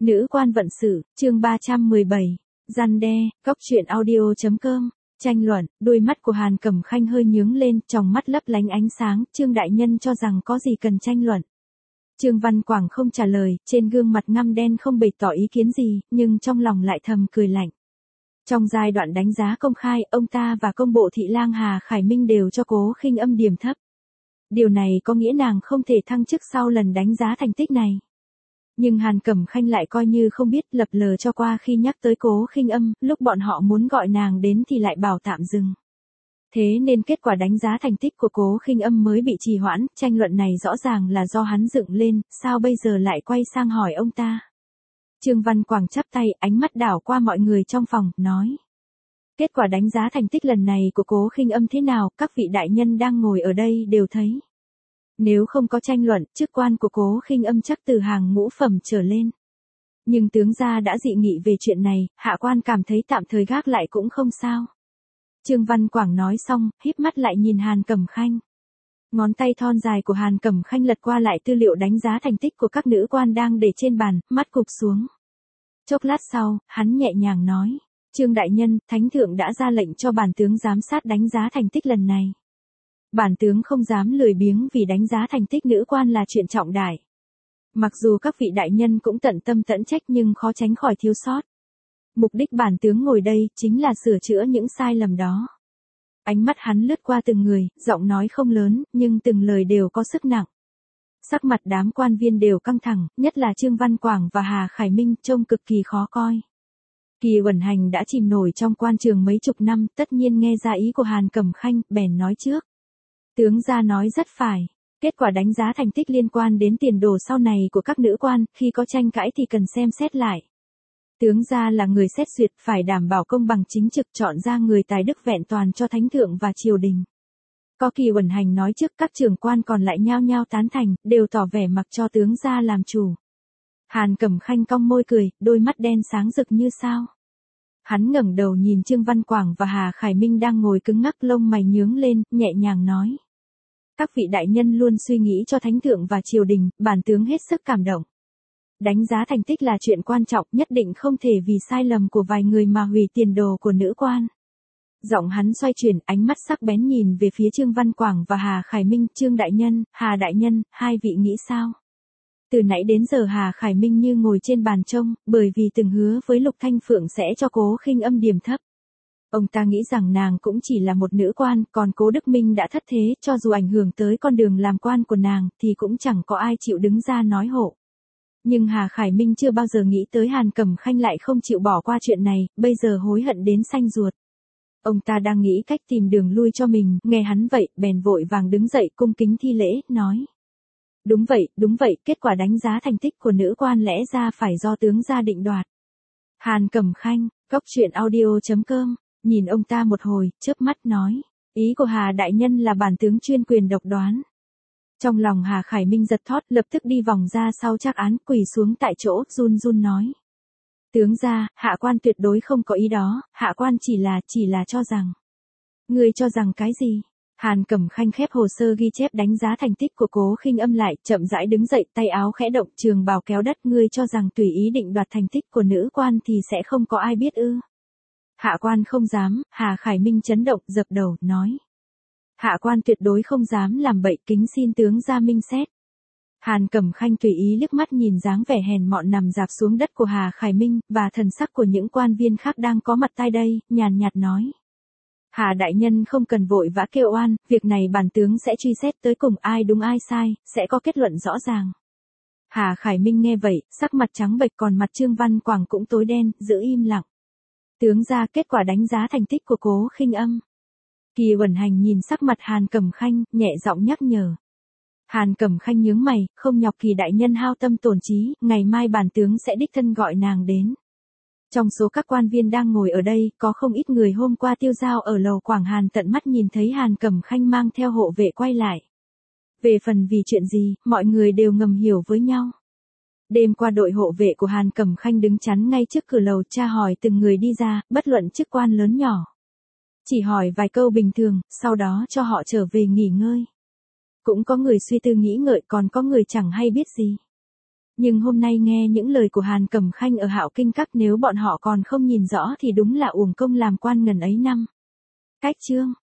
Nữ quan vận sự, chương 317. Răn đe, góc truyện audio.com. Tranh luận, đôi mắt của Hàn Cẩm Khanh hơi nhướng lên, tròng mắt lấp lánh ánh sáng, Trương đại nhân cho rằng có gì cần tranh luận. Trương Văn Quảng không trả lời, trên gương mặt ngăm đen không bày tỏ ý kiến gì, nhưng trong lòng lại thầm cười lạnh. Trong giai đoạn đánh giá công khai, ông ta và công bộ thị lang Hà Khải Minh đều cho Cố Khinh Âm điểm thấp. Điều này có nghĩa nàng không thể thăng chức sau lần đánh giá thành tích này. Nhưng Hàn Cẩm Khanh lại coi như không biết, lập lờ cho qua khi nhắc tới Cố Khinh Âm, lúc bọn họ muốn gọi nàng đến thì lại bảo tạm dừng. Thế nên kết quả đánh giá thành tích của Cố Khinh Âm mới bị trì hoãn, tranh luận này rõ ràng là do hắn dựng lên, sao bây giờ lại quay sang hỏi ông ta. Trương Văn Quảng chắp tay, ánh mắt đảo qua mọi người trong phòng, nói. Kết quả đánh giá thành tích lần này của Cố Khinh Âm thế nào, các vị đại nhân đang ngồi ở đây đều thấy. Nếu không có tranh luận, chức quan của Cố Khinh Âm chắc từ hàng ngũ phẩm trở lên. Nhưng tướng gia đã dị nghị về chuyện này, hạ quan cảm thấy tạm thời gác lại cũng không sao. Trương Văn Quảng nói xong, híp mắt lại nhìn Hàn Cẩm Khanh. Ngón tay thon dài của Hàn Cẩm Khanh lật qua lại tư liệu đánh giá thành tích của các nữ quan đang để trên bàn, mắt cụp xuống. Chốc lát sau, hắn nhẹ nhàng nói. Trương đại nhân, Thánh thượng đã ra lệnh cho bản tướng giám sát đánh giá thành tích lần này. Bản tướng không dám lười biếng vì đánh giá thành tích nữ quan là chuyện trọng đại. Mặc dù các vị đại nhân cũng tận tâm tận trách nhưng khó tránh khỏi thiếu sót. Mục đích bản tướng ngồi đây chính là sửa chữa những sai lầm đó. Ánh mắt hắn lướt qua từng người, giọng nói không lớn, nhưng từng lời đều có sức nặng. Sắc mặt đám quan viên đều căng thẳng, nhất là Trương Văn Quảng và Hà Khải Minh trông cực kỳ khó coi. Kỳ Uẩn Hành đã chìm nổi trong quan trường mấy chục năm, tất nhiên nghe ra ý của Hàn Cẩm Khanh, bèn nói trước. Tướng gia nói rất phải. Kết quả đánh giá thành tích liên quan đến tiền đồ sau này của các nữ quan, khi có tranh cãi thì cần xem xét lại. Tướng gia là người xét duyệt, phải đảm bảo công bằng chính trực, chọn ra người tài đức vẹn toàn cho Thánh thượng và triều đình. Có Kỳ Uẩn Hành nói trước, các trưởng quan còn lại nhao nhao tán thành, đều tỏ vẻ mặc cho tướng gia làm chủ. Hàn Cẩm Khanh cong môi cười, đôi mắt đen sáng rực như sao. Hắn ngẩng đầu nhìn Trương Văn Quảng và Hà Khải Minh đang ngồi cứng ngắc, lông mày nhướng lên, nhẹ nhàng nói. Các vị đại nhân luôn suy nghĩ cho Thánh thượng và triều đình, bản tướng hết sức cảm động. Đánh giá thành tích là chuyện quan trọng, nhất định không thể vì sai lầm của vài người mà hủy tiền đồ của nữ quan. Giọng hắn xoay chuyển, ánh mắt sắc bén nhìn về phía Trương Văn Quảng và Hà Khải Minh. Trương đại nhân, Hà đại nhân, hai vị nghĩ sao? Từ nãy đến giờ Hà Khải Minh như ngồi trên bàn trông, bởi vì từng hứa với Lục Thanh Phượng sẽ cho Cố Khinh Âm điểm thấp. Ông ta nghĩ rằng nàng cũng chỉ là một nữ quan, còn Cố Đức Minh đã thất thế, cho dù ảnh hưởng tới con đường làm quan của nàng, thì cũng chẳng có ai chịu đứng ra nói hộ. Nhưng Hà Khải Minh chưa bao giờ nghĩ tới Hàn Cẩm Khanh lại không chịu bỏ qua chuyện này, bây giờ hối hận đến xanh ruột. Ông ta đang nghĩ cách tìm đường lui cho mình, nghe hắn vậy, bèn vội vàng đứng dậy cung kính thi lễ, nói. Đúng vậy, kết quả đánh giá thành tích của nữ quan lẽ ra phải do tướng gia định đoạt. Hàn Cẩm Khanh, góc truyện audio.com, nhìn ông ta một hồi, chớp mắt nói. Ý của Hà đại nhân là bản tướng chuyên quyền độc đoán. Trong lòng Hà Khải Minh giật thót, lập tức đi vòng ra sau trác án, quỳ xuống tại chỗ, run run nói. Tướng gia, hạ quan tuyệt đối không có ý đó, hạ quan chỉ là cho rằng. Ngươi cho rằng cái gì? Hàn Cẩm Khanh khép hồ sơ ghi chép đánh giá thành tích của Cố Khinh Âm lại, chậm rãi đứng dậy, tay áo khẽ động, trường bào kéo đất. Ngươi cho rằng tùy ý định đoạt thành tích của nữ quan thì sẽ không có ai biết ư? Hạ quan không dám. Hà Khải Minh chấn động, dập đầu, nói. Hạ quan tuyệt đối không dám làm bậy, kính xin tướng gia minh xét. Hàn Cẩm Khanh tùy ý liếc mắt nhìn dáng vẻ hèn mọn nằm rạp xuống đất của Hà Khải Minh, và thần sắc của những quan viên khác đang có mặt tại đây, nhàn nhạt nói. Hà đại nhân không cần vội vã kêu oan, việc này bản tướng sẽ truy xét tới cùng, ai đúng ai sai, sẽ có kết luận rõ ràng. Hà Khải Minh nghe vậy, sắc mặt trắng bệch, còn mặt Trương Văn Quảng cũng tối đen, giữ im lặng. Tướng gia, kết quả đánh giá thành tích của Cố Khinh Âm. Kỳ Uẩn Hành nhìn sắc mặt Hàn Cẩm Khanh, nhẹ giọng nhắc nhở. Hàn Cẩm Khanh nhướng mày, không nhọc Kỳ đại nhân hao tâm tổn trí, ngày mai bản tướng sẽ đích thân gọi nàng đến. Trong số các quan viên đang ngồi ở đây, có không ít người hôm qua tiêu dao ở lầu Quảng Hàn tận mắt nhìn thấy Hàn Cẩm Khanh mang theo hộ vệ quay lại. Về phần vì chuyện gì, mọi người đều ngầm hiểu với nhau. Đêm qua đội hộ vệ của Hàn Cẩm Khanh đứng chắn ngay trước cửa lầu, tra hỏi từng người đi ra, bất luận chức quan lớn nhỏ. Chỉ hỏi vài câu bình thường, sau đó cho họ trở về nghỉ ngơi. Cũng có người suy tư nghĩ ngợi, còn có người chẳng hay biết gì. Nhưng hôm nay nghe những lời của Hàn Cẩm Khanh ở Hạo Kinh Các, nếu bọn họ còn không nhìn rõ thì đúng là uổng công làm quan ngần ấy năm. Cách chương